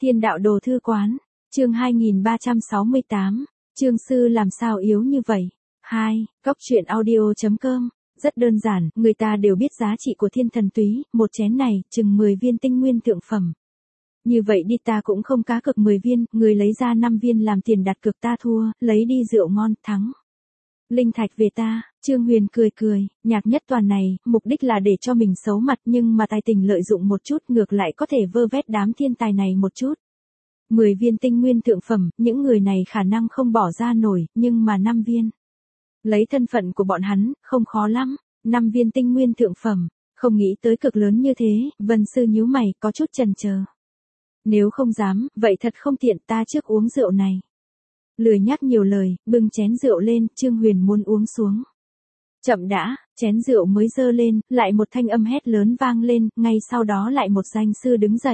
Thiên đạo đồ thư quán, chương 2368, Trương sư làm sao yếu như vậy? 2. Góc truyện audio.com. Rất đơn giản, người ta đều biết giá trị của thiên thần túy, một chén này, chừng 10 viên tinh nguyên thượng phẩm. Như vậy đi ta cũng không cá cược 10 viên, người lấy ra 5 viên làm tiền đặt cược ta thua, lấy đi rượu ngon, thắng. Linh thạch về ta, Trương Huyền cười cười, nhạc nhất toàn này, mục đích là để cho mình xấu mặt nhưng mà tài tình lợi dụng một chút ngược lại có thể vơ vét đám thiên tài này một chút. 10 viên tinh nguyên thượng phẩm, những người này khả năng không bỏ ra nổi, nhưng mà 5 viên. Lấy thân phận của bọn hắn, không khó lắm, 5 viên tinh nguyên thượng phẩm, không nghĩ tới cực lớn như thế, Vân Sư nhíu mày, có chút chần chờ. Nếu không dám, vậy thật không tiện ta trước uống rượu này. Lười nhắc nhiều lời, bưng chén rượu lên, Trương Huyền muốn uống xuống. Chậm đã, chén rượu mới dơ lên, lại một thanh âm hét lớn vang lên, ngay sau đó lại một danh sư đứng dậy.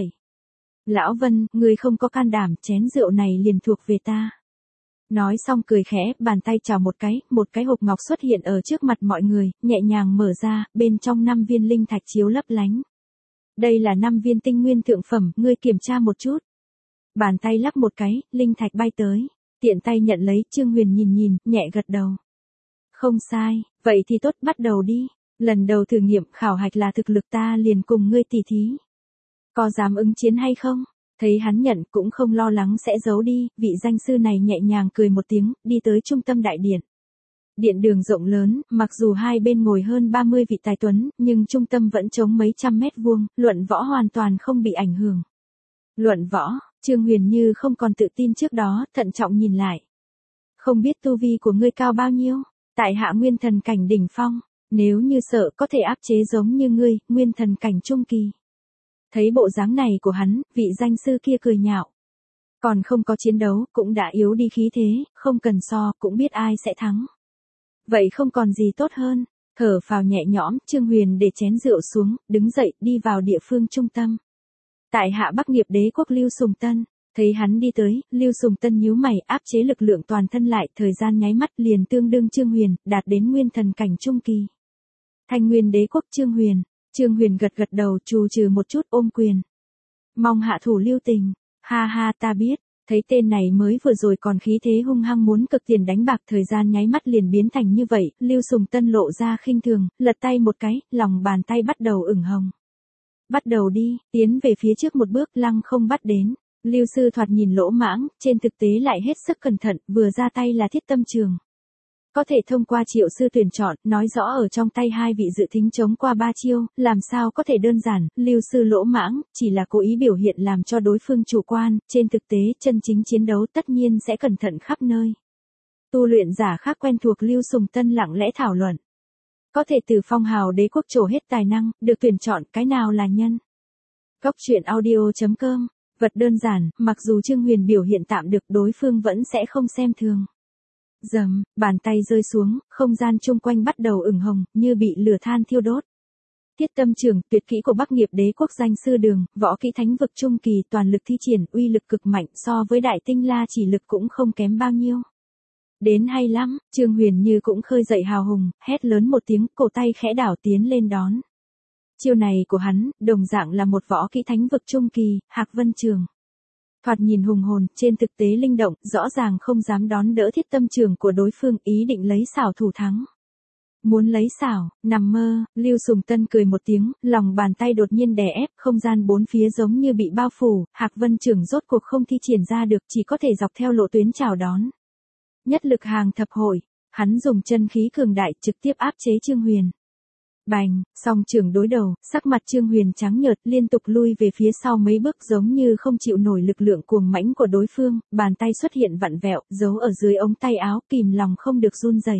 Lão Vân, người không có can đảm, chén rượu này liền thuộc về ta. Nói xong cười khẽ, bàn tay chào một cái hộp ngọc xuất hiện ở trước mặt mọi người, nhẹ nhàng mở ra, bên trong 5 viên linh thạch chiếu lấp lánh. Đây là 5 viên tinh nguyên thượng phẩm, ngươi kiểm tra một chút. Bàn tay lắc một cái, linh thạch bay tới. Tiện tay nhận lấy, Trương Huyền nhìn, nhẹ gật đầu. Không sai, vậy thì tốt, bắt đầu đi. Lần đầu thử nghiệm khảo hạch là thực lực ta liền cùng ngươi tỉ thí. Có dám ứng chiến hay không? Thấy hắn nhận cũng không lo lắng sẽ giấu đi, vị danh sư này nhẹ nhàng cười một tiếng, đi tới trung tâm đại điện. Điện đường rộng lớn, mặc dù hai bên ngồi hơn 30 vị tài tuấn, nhưng trung tâm vẫn trống mấy trăm mét vuông, luận võ hoàn toàn không bị ảnh hưởng. Luận võ, Trương Huyền như không còn tự tin trước đó, thận trọng nhìn lại. Không biết tu vi của ngươi cao bao nhiêu? Tại hạ nguyên thần cảnh đỉnh phong, nếu như sợ có thể áp chế giống như ngươi, nguyên thần cảnh trung kỳ. Thấy bộ dáng này của hắn, vị danh sư kia cười nhạo. Còn không có chiến đấu, cũng đã yếu đi khí thế, không cần so, cũng biết ai sẽ thắng. Vậy không còn gì tốt hơn, thở phào nhẹ nhõm, Trương Huyền để chén rượu xuống, đứng dậy, đi vào địa phương trung tâm. Tại hạ Bắc Nghiệp Đế quốc Lưu Sùng Tân, thấy hắn đi tới, Lưu Sùng Tân nhíu mày, áp chế lực lượng toàn thân lại, thời gian nháy mắt liền tương đương Trương Huyền, đạt đến nguyên thần cảnh trung kỳ. Thanh Nguyên Đế quốc Trương Huyền gật đầu, trù trừ một chút, ôm quyền. Mong hạ thủ lưu tình, ha ta biết, thấy tên này mới vừa rồi còn khí thế hung hăng muốn cực tiền đánh bạc, thời gian nháy mắt liền biến thành như vậy, Lưu Sùng Tân lộ ra khinh thường, lật tay một cái, lòng bàn tay bắt đầu ửng hồng. Bắt đầu đi, tiến về phía trước một bước, lăng không bắt đến. Lưu sư thoạt nhìn lỗ mãng, trên thực tế lại hết sức cẩn thận, vừa ra tay là thiết tâm trường. Có thể thông qua Triệu sư tuyển chọn, nói rõ ở trong tay hai vị dự thính chống qua 3 chiêu, làm sao có thể đơn giản, Lưu sư lỗ mãng, chỉ là cố ý biểu hiện làm cho đối phương chủ quan, trên thực tế, chân chính chiến đấu tất nhiên sẽ cẩn thận khắp nơi. Tu luyện giả khác quen thuộc Lưu Sùng Tân lặng lẽ thảo luận. Có thể từ phong hào đế quốc trổ hết tài năng, được tuyển chọn, cái nào là nhân. Góc truyện audio.com. Vật đơn giản, mặc dù Trương Huyền biểu hiện tạm được, đối phương vẫn sẽ không xem thường. Dầm, bàn tay rơi xuống, không gian chung quanh bắt đầu ửng hồng, như bị lửa than thiêu đốt. Thiết tâm trường, tuyệt kỹ của Bắc Nghiệp Đế quốc danh sư Đường, võ kỹ thánh vực trung kỳ, toàn lực thi triển, uy lực cực mạnh, so với đại tinh la chỉ lực cũng không kém bao nhiêu. Đến hay lắm, Trương Huyền như cũng khơi dậy hào hùng, hét lớn một tiếng, cổ tay khẽ đảo tiến lên đón. Chiêu này của hắn, đồng dạng là một võ kỹ thánh vực trung kỳ, Hạc Vân Trường. Thoạt nhìn hùng hồn, trên thực tế linh động, rõ ràng không dám đón đỡ thiết tâm trường của đối phương, ý định lấy xảo thủ thắng. Muốn lấy xảo, nằm mơ, Lưu Sùng Tân cười một tiếng, lòng bàn tay đột nhiên đè ép, không gian bốn phía giống như bị bao phủ, Hạc Vân Trường rốt cuộc không thi triển ra được, chỉ có thể dọc theo lộ tuyến chào đón. Nhất lực hàng thập hội, hắn dùng chân khí cường đại trực tiếp áp chế Trương Huyền. Bành, song trường đối đầu, sắc mặt Trương Huyền trắng nhợt, liên tục lui về phía sau mấy bước giống như không chịu nổi lực lượng cuồng mãnh của đối phương, bàn tay xuất hiện vặn vẹo, giấu ở dưới ống tay áo, kìm lòng không được run rẩy.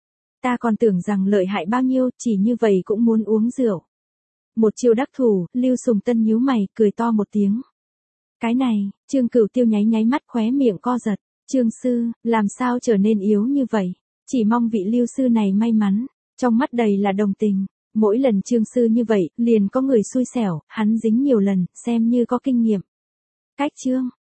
Ta còn tưởng rằng lợi hại bao nhiêu, chỉ như vậy cũng muốn uống rượu. Một chiêu đắc thủ, Lưu Sùng Tân nhíu mày, cười to một tiếng. Cái này, Trương Cửu Tiêu nháy mắt khóe miệng co giật, Trương sư, làm sao trở nên yếu như vậy? Chỉ mong vị Lưu sư này may mắn, trong mắt đầy là đồng tình. Mỗi lần Trương sư như vậy, liền có người xui xẻo, hắn dính nhiều lần, xem như có kinh nghiệm. Cách chương,